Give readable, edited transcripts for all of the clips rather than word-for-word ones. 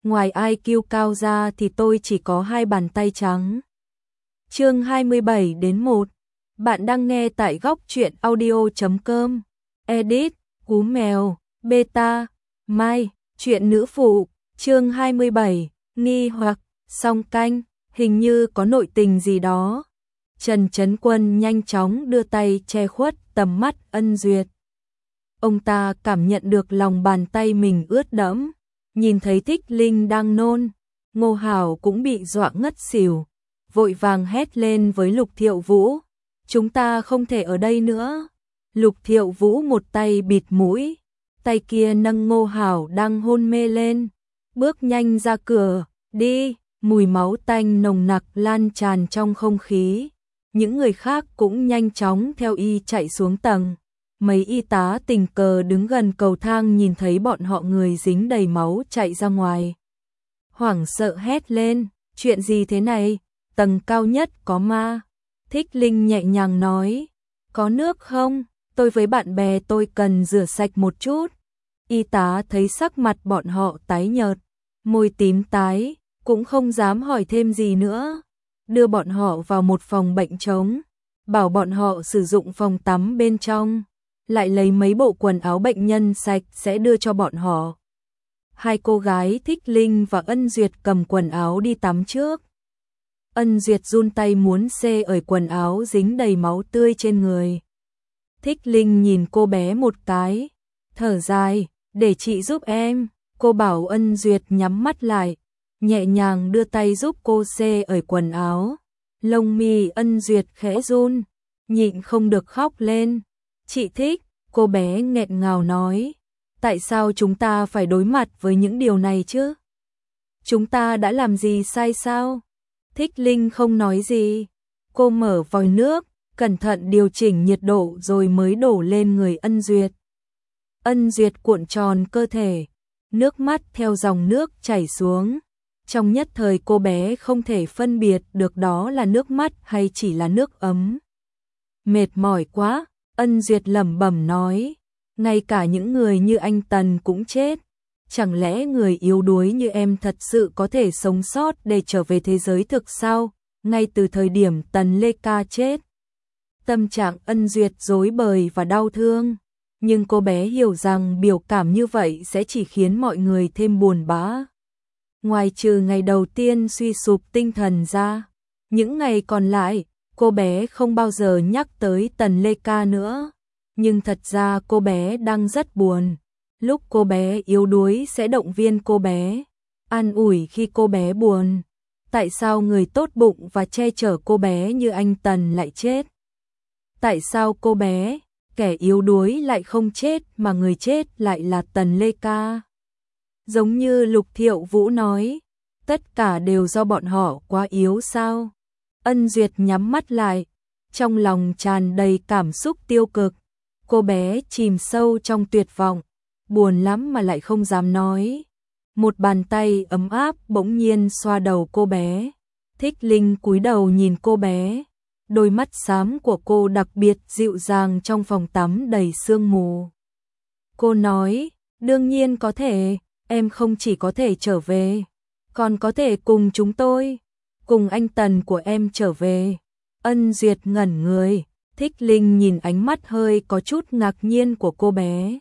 ngoài IQ cao ra thì tôi chỉ có 2 bàn tay trắng. Chương 27-1. Bạn đang nghe tại góc truyện audio.com. Edit, Cú Mèo, Beta, Mai, truyện nữ phụ, chương 27, nghi hoặc, song canh, hình như có nội tình gì đó. Trần Chấn Quân nhanh chóng đưa tay che khuất tầm mắt Ân Duyệt. Ông ta cảm nhận được lòng bàn tay mình ướt đẫm, nhìn thấy Thích Linh đang nôn, Ngô Hảo cũng bị dọa ngất xỉu, vội vàng hét lên với Lục Thiệu Vũ, chúng ta không thể ở đây nữa. Lục Thiệu Vũ một tay bịt mũi, tay kia nâng Ngô Hảo đang hôn mê lên, bước nhanh ra cửa, đi, mùi máu tanh nồng nặc lan tràn trong không khí. Những người khác cũng nhanh chóng theo y chạy xuống tầng. Mấy y tá tình cờ đứng gần cầu thang nhìn thấy bọn họ người dính đầy máu chạy ra ngoài. Hoảng sợ hét lên, chuyện gì thế này, tầng cao nhất có ma. Thích Linh nhẹ nhàng nói, có nước không, tôi với bạn bè tôi cần rửa sạch một chút. Y tá thấy sắc mặt bọn họ tái nhợt, môi tím tái, cũng không dám hỏi thêm gì nữa. Đưa bọn họ vào một phòng bệnh trống, bảo bọn họ sử dụng phòng tắm bên trong, lại lấy mấy bộ quần áo bệnh nhân sạch sẽ đưa cho bọn họ. Hai cô gái Thích Linh và Ân Duyệt cầm quần áo đi tắm trước. Ân Duyệt run tay muốn xê ởi quần áo dính đầy máu tươi trên người. Thích Linh nhìn cô bé một cái, thở dài, để chị giúp em. Cô bảo Ân Duyệt nhắm mắt lại, nhẹ nhàng đưa tay giúp cô xê ởi quần áo. Lông mi Ân Duyệt khẽ run, nhịn không được khóc lên. Chị thích, cô bé nghẹn ngào nói, tại sao chúng ta phải đối mặt với những điều này chứ? Chúng ta đã làm gì sai sao? Thích Linh không nói gì, cô mở vòi nước, cẩn thận điều chỉnh nhiệt độ rồi mới đổ lên người Ân Duyệt. Ân Duyệt cuộn tròn cơ thể, nước mắt theo dòng nước chảy xuống. Trong nhất thời cô bé không thể phân biệt được đó là nước mắt hay chỉ là nước ấm. Mệt mỏi quá, Ân Duyệt lẩm bẩm nói, ngay cả những người như anh Tần cũng chết. Chẳng lẽ người yếu đuối như em thật sự có thể sống sót để trở về thế giới thực sao? Ngay từ thời điểm Tần Lê Ca chết, tâm trạng Ân Duyệt rối bời và đau thương. Nhưng cô bé hiểu rằng biểu cảm như vậy sẽ chỉ khiến mọi người thêm buồn bã. Ngoài trừ ngày đầu tiên suy sụp tinh thần ra, những ngày còn lại, cô bé không bao giờ nhắc tới Tần Lê Ca nữa. Nhưng thật ra cô bé đang rất buồn. Lúc cô bé yếu đuối sẽ động viên cô bé, an ủi khi cô bé buồn. Tại sao người tốt bụng và che chở cô bé như anh Tần lại chết? Tại sao cô bé, kẻ yếu đuối lại không chết mà người chết lại là Tần Lê Ca? Giống như Lục Thiệu Vũ nói, tất cả đều do bọn họ quá yếu sao? Ân Duyệt nhắm mắt lại, trong lòng tràn đầy cảm xúc tiêu cực. Cô bé chìm sâu trong tuyệt vọng, buồn lắm mà lại không dám nói. Một bàn tay ấm áp bỗng nhiên xoa đầu cô bé. Thích Linh cúi đầu nhìn cô bé. Đôi mắt xám của cô đặc biệt dịu dàng trong phòng tắm đầy sương mù. Cô nói, đương nhiên có thể, em không chỉ có thể trở về, còn có thể cùng chúng tôi, cùng anh Tần của em trở về. Ân Duyệt ngẩn người, Thích Linh nhìn ánh mắt hơi có chút ngạc nhiên của cô bé.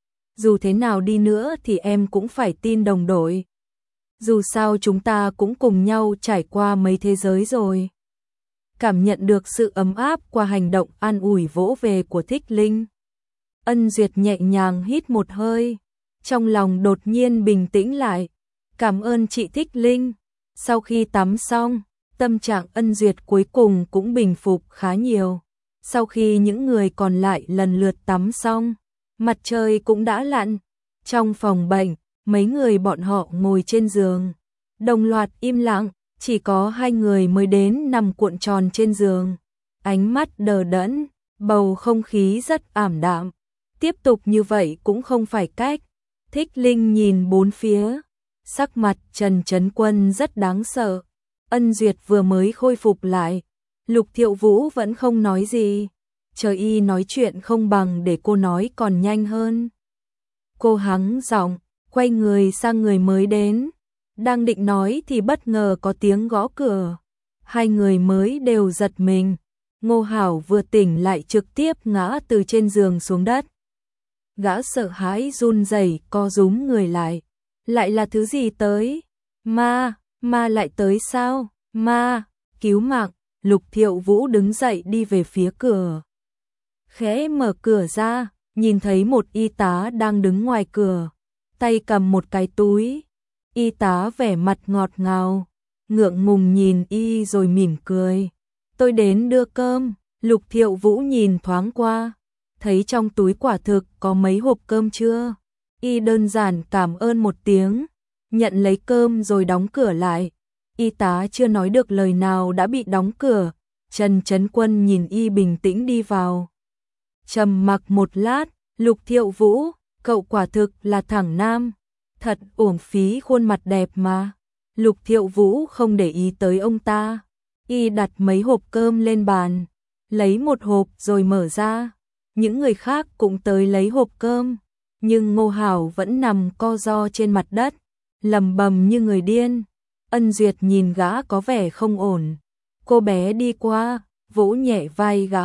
Dù thế nào đi nữa thì em cũng phải tin đồng đội. Dù sao chúng ta cũng cùng nhau trải qua mấy thế giới rồi. Cảm nhận được sự ấm áp qua hành động an ủi vỗ về của Thích Linh. Ân Duyệt nhẹ nhàng hít một hơi, trong lòng đột nhiên bình tĩnh lại. Cảm ơn chị Thích Linh. Sau khi tắm xong, tâm trạng Ân Duyệt cuối cùng cũng bình phục khá nhiều. Sau khi những người còn lại lần lượt tắm xong, mặt trời cũng đã lặn. Trong phòng bệnh, mấy người bọn họ ngồi trên giường, đồng loạt im lặng, chỉ có 2 người mới đến nằm cuộn tròn trên giường. Ánh mắt đờ đẫn, bầu không khí rất ảm đạm. Tiếp tục như vậy cũng không phải cách. Thích Linh nhìn bốn phía, sắc mặt Trần Chấn Quân rất đáng sợ. Ân Duyệt vừa mới khôi phục lại, Lục Thiệu Vũ vẫn không nói gì. Chờ y nói chuyện không bằng để cô nói còn nhanh hơn. Cô hắng giọng, quay người sang người mới đến. Đang định nói thì bất ngờ có tiếng gõ cửa. Hai người mới đều giật mình. Ngô Hảo vừa tỉnh lại trực tiếp ngã từ trên giường xuống đất. Gã sợ hãi run rẩy co rúm người lại. Lại là thứ gì tới? Ma lại tới sao? Ma, cứu mạng. Lục Thiệu Vũ đứng dậy đi về phía cửa. Khẽ mở cửa ra, nhìn thấy một y tá đang đứng ngoài cửa, tay cầm một cái túi. Y tá vẻ mặt ngọt ngào, ngượng ngùng nhìn y rồi mỉm cười. Tôi đến đưa cơm. Lục Thiệu Vũ nhìn thoáng qua, thấy trong túi quả thực có mấy hộp cơm chưa. Y đơn giản cảm ơn một tiếng, nhận lấy cơm rồi đóng cửa lại. Y tá chưa nói được lời nào đã bị đóng cửa. Trần Chấn Quân nhìn y bình tĩnh đi vào. Trầm mặc một lát, Lục Thiệu Vũ, cậu quả thực là thẳng nam. Thật uổng phí khuôn mặt đẹp mà. Lục Thiệu Vũ không để ý tới ông ta. Y đặt mấy hộp cơm lên bàn, lấy một hộp rồi mở ra. Những người khác cũng tới lấy hộp cơm, nhưng Ngô Hảo vẫn nằm co ro trên mặt đất, lầm bầm như người điên. Ân Duyệt nhìn gã có vẻ không ổn. Cô bé đi qua, vỗ nhẹ vai gã.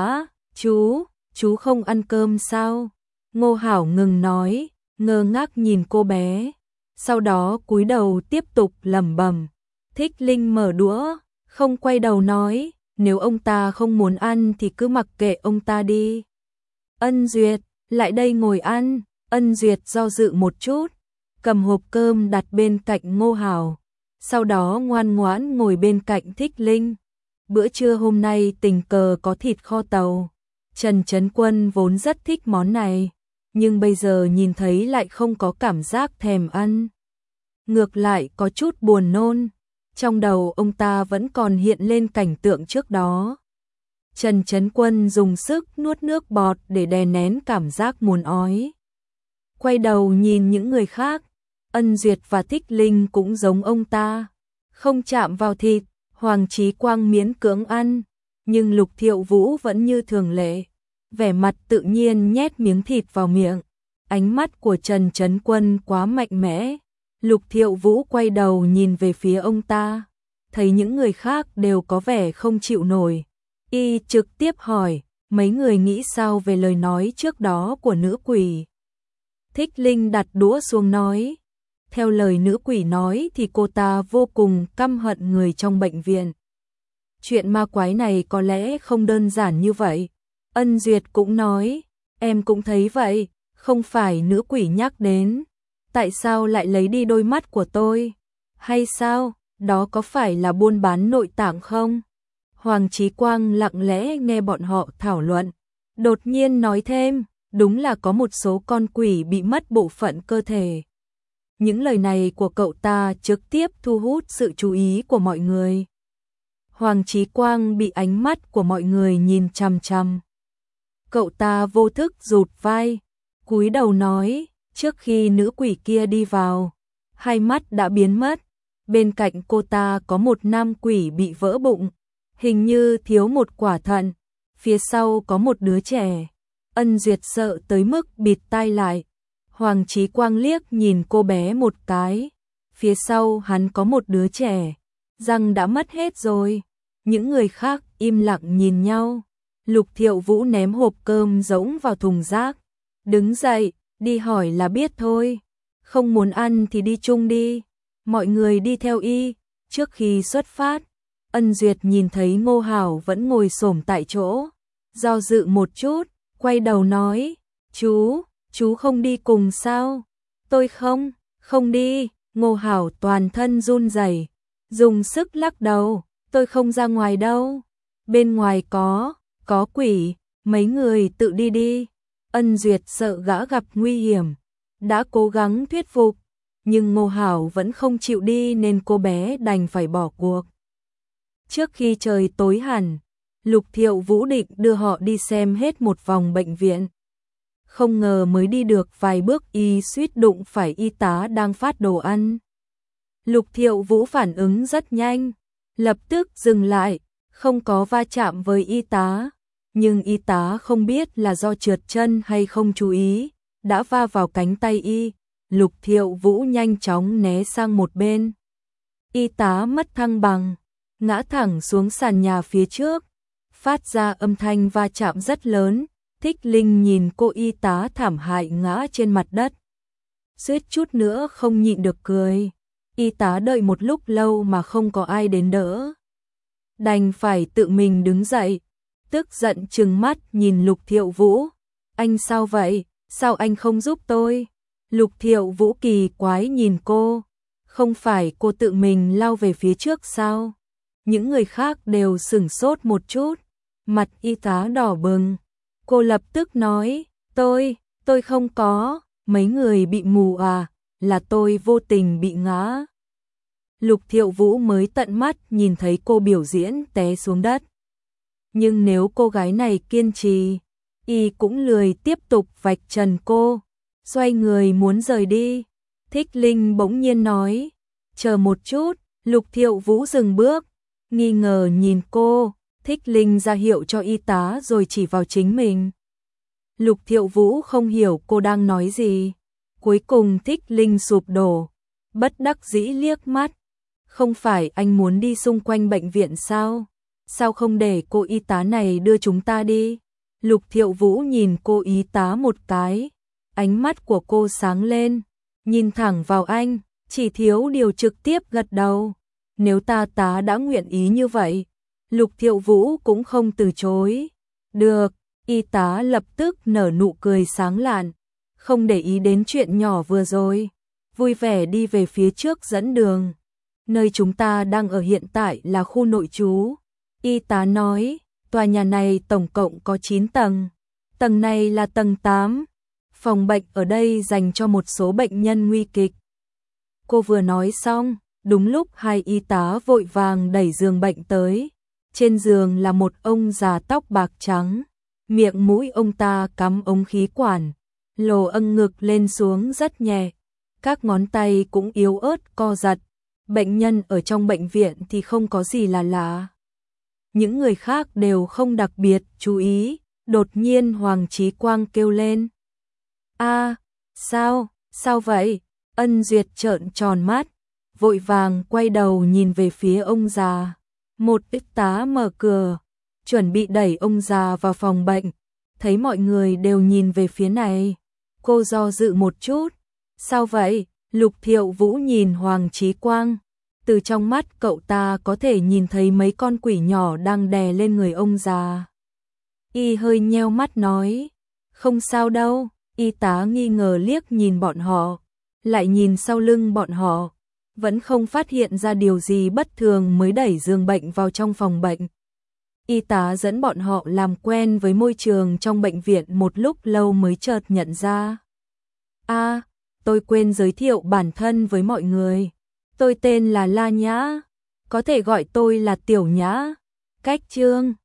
Chú không ăn cơm sao? Ngô Hảo ngừng nói, ngơ ngác nhìn cô bé. Sau đó cúi đầu tiếp tục lẩm bẩm. Thích Linh mở đũa, không quay đầu nói, nếu ông ta không muốn ăn thì cứ mặc kệ ông ta đi. Ân Duyệt, lại đây ngồi ăn. Ân Duyệt do dự một chút, cầm hộp cơm đặt bên cạnh Ngô Hảo, sau đó ngoan ngoãn ngồi bên cạnh Thích Linh. Bữa trưa hôm nay tình cờ có thịt kho tàu. Trần Chấn Quân vốn rất thích món này, nhưng bây giờ nhìn thấy lại không có cảm giác thèm ăn. Ngược lại có chút buồn nôn, trong đầu ông ta vẫn còn hiện lên cảnh tượng trước đó. Trần Chấn Quân dùng sức nuốt nước bọt để đè nén cảm giác muốn ói. Quay đầu nhìn những người khác, Ân Duyệt và Thích Linh cũng giống ông ta, không chạm vào thịt. Hoàng Chí Quang miễn cưỡng ăn, nhưng Lục Thiệu Vũ vẫn như thường lệ, vẻ mặt tự nhiên nhét miếng thịt vào miệng. Ánh mắt của Trần Chấn Quân quá mạnh mẽ. Lục Thiệu Vũ quay đầu nhìn về phía ông ta, thấy những người khác đều có vẻ không chịu nổi. Y trực tiếp hỏi, mấy người nghĩ sao về lời nói trước đó của nữ quỷ? Thích Linh đặt đũa xuống nói, theo lời nữ quỷ nói thì cô ta vô cùng căm hận người trong bệnh viện. Chuyện ma quái này có lẽ không đơn giản như vậy. Ân Duyệt cũng nói, em cũng thấy vậy, không phải nữ quỷ nhắc đến. Tại sao lại lấy đi đôi mắt của tôi? Hay sao, đó có phải là buôn bán nội tạng không? Hoàng Chí Quang lặng lẽ nghe bọn họ thảo luận, đột nhiên nói thêm, đúng là có một số con quỷ bị mất bộ phận cơ thể. Những lời này của cậu ta trực tiếp thu hút sự chú ý của mọi người. Hoàng Chí Quang bị ánh mắt của mọi người nhìn chằm chằm. Cậu ta vô thức rụt vai, cúi đầu nói, trước khi nữ quỷ kia đi vào, hai mắt đã biến mất. Bên cạnh cô ta có một nam quỷ bị vỡ bụng, hình như thiếu một quả thận. Phía sau có một đứa trẻ. Ân Duyệt sợ tới mức bịt tai lại. Hoàng Chí Quang liếc nhìn cô bé một cái. Phía sau hắn có một đứa trẻ, răng đã mất hết rồi. Những người khác im lặng nhìn nhau. Lục Thiệu Vũ ném hộp cơm rỗng vào thùng rác, đứng dậy, đi hỏi là biết thôi. Không muốn ăn thì đi chung đi. Mọi người đi theo y. Trước khi xuất phát, Ân Duyệt nhìn thấy Ngô Hảo vẫn ngồi xổm tại chỗ, do dự một chút, quay đầu nói, chú không đi cùng sao? Tôi không đi. Ngô Hảo toàn thân run rẩy, dùng sức lắc đầu, tôi không ra ngoài đâu. Bên ngoài có quỷ, mấy người tự đi đi. Ân Duyệt sợ gã gặp nguy hiểm, đã cố gắng thuyết phục, nhưng Ngô Hảo vẫn không chịu đi nên cô bé đành phải bỏ cuộc. Trước khi trời tối hẳn, Lục Thiệu Vũ định đưa họ đi xem hết một vòng bệnh viện. Không ngờ mới đi được vài bước y suýt đụng phải y tá đang phát đồ ăn. Lục Thiệu Vũ phản ứng rất nhanh, lập tức dừng lại, không có va chạm với y tá. Nhưng y tá không biết là do trượt chân hay không chú ý, đã va vào cánh tay y. Lục Thiệu Vũ nhanh chóng né sang một bên. Y tá mất thăng bằng, ngã thẳng xuống sàn nhà phía trước, phát ra âm thanh va chạm rất lớn. Thích Linh nhìn cô y tá thảm hại ngã trên mặt đất, suýt chút nữa không nhịn được cười. Y tá đợi một lúc lâu mà không có ai đến đỡ, đành phải tự mình đứng dậy, tức giận trừng mắt nhìn Lục Thiệu Vũ. Anh sao vậy? Sao anh không giúp tôi? Lục Thiệu Vũ kỳ quái nhìn cô. Không phải cô tự mình lao về phía trước sao? Những người khác đều sửng sốt một chút, mặt y tá đỏ bừng. Cô lập tức nói, tôi không có, mấy người bị mù à, là tôi vô tình bị ngã. Lục Thiệu Vũ mới tận mắt nhìn thấy cô biểu diễn té xuống đất. Nhưng nếu cô gái này kiên trì, y cũng lười tiếp tục vạch trần cô, xoay người muốn rời đi. Thích Linh bỗng nhiên nói, chờ một chút. Lục Thiệu Vũ dừng bước, nghi ngờ nhìn cô. Thích Linh ra hiệu cho y tá rồi chỉ vào chính mình. Lục Thiệu Vũ không hiểu cô đang nói gì. Cuối cùng Thích Linh sụp đổ, bất đắc dĩ liếc mắt. Không phải anh muốn đi xung quanh bệnh viện sao? Sao không để cô y tá này đưa chúng ta đi? Lục Thiệu Vũ nhìn cô y tá một cái, ánh mắt của cô sáng lên, nhìn thẳng vào anh, chỉ thiếu điều trực tiếp gật đầu. Nếu tá đã nguyện ý như vậy, Lục Thiệu Vũ cũng không từ chối. Được, y tá lập tức nở nụ cười sáng lạn, không để ý đến chuyện nhỏ vừa rồi, vui vẻ đi về phía trước dẫn đường. Nơi chúng ta đang ở hiện tại là khu nội trú. Y tá nói, tòa nhà này tổng cộng có 9 tầng. Tầng này là tầng 8. Phòng bệnh ở đây dành cho một số bệnh nhân nguy kịch. Cô vừa nói xong, đúng lúc hai y tá vội vàng đẩy giường bệnh tới. Trên giường là một ông già tóc bạc trắng. Miệng mũi ông ta cắm ống khí quản, lồ âng ngực lên xuống rất nhẹ. Các ngón tay cũng yếu ớt co giật. Bệnh nhân ở trong bệnh viện thì không có gì là lạ. Những người khác đều không đặc biệt chú ý. Đột nhiên Hoàng Chí Quang kêu lên. Sao vậy? Ân Duyệt trợn tròn mắt, vội vàng quay đầu nhìn về phía ông già. Một y tá mở cửa, chuẩn bị đẩy ông già vào phòng bệnh. Thấy mọi người đều nhìn về phía này, cô do dự một chút. Sao vậy? Lục Thiệu Vũ nhìn Hoàng Chí Quang. Từ trong mắt cậu ta có thể nhìn thấy mấy con quỷ nhỏ đang đè lên người ông già. Y hơi nheo mắt nói, không sao đâu. Y tá nghi ngờ liếc nhìn bọn họ, lại nhìn sau lưng bọn họ, vẫn không phát hiện ra điều gì bất thường mới đẩy giường bệnh vào trong phòng bệnh. Y tá dẫn bọn họ làm quen với môi trường trong bệnh viện một lúc lâu mới chợt nhận ra. Tôi quên giới thiệu bản thân với mọi người. Tôi tên là La Nhã, có thể gọi tôi là Tiểu Nhã. Cách Trương.